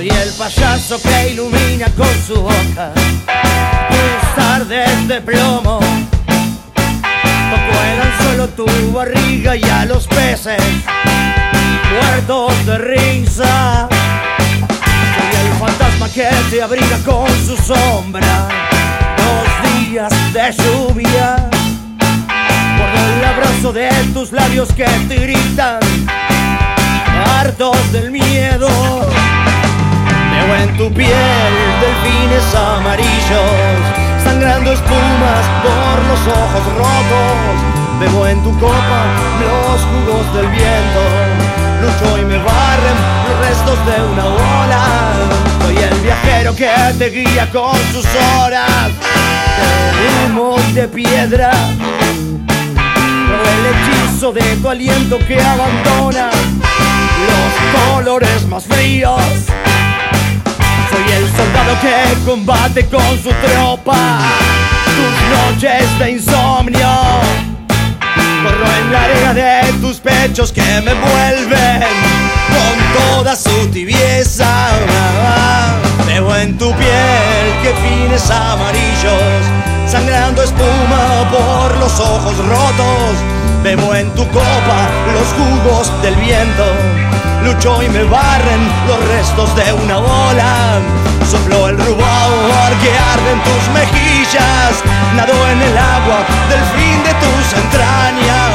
Soy el payaso que ilumina con su boca tus tardes de plomo. No cuelan solo tu barriga y a los peces muertos de risa. Soy el fantasma que te abriga con su sombra los días de lluvia. Guardo el abrazo de tus labios que te gritan, hartos del miedo. Veo en tu piel delfines amarillos, sangrando espumas por los ojos rotos. Bebo en tu copa los jugos del viento, lucho y me barren los restos de una ola. Soy el viajero que te guía con sus horas de humo y de piedra. El hechizo de tu aliento que abandona los colores más fríos. Soy el soldado que combate con su tropa tus noches de insomnio. Corro en la arena de tus pechos que me envuelven con toda su tibieza. Veo en tu piel que fines amarillos, sangrando espuma por los ojos rotos. Bebo en tu copa los jugos del viento, lucho y me barren los restos de una ola. Soplo el rubor que arde en tus mejillas, nado en el agua del fin de tus entrañas.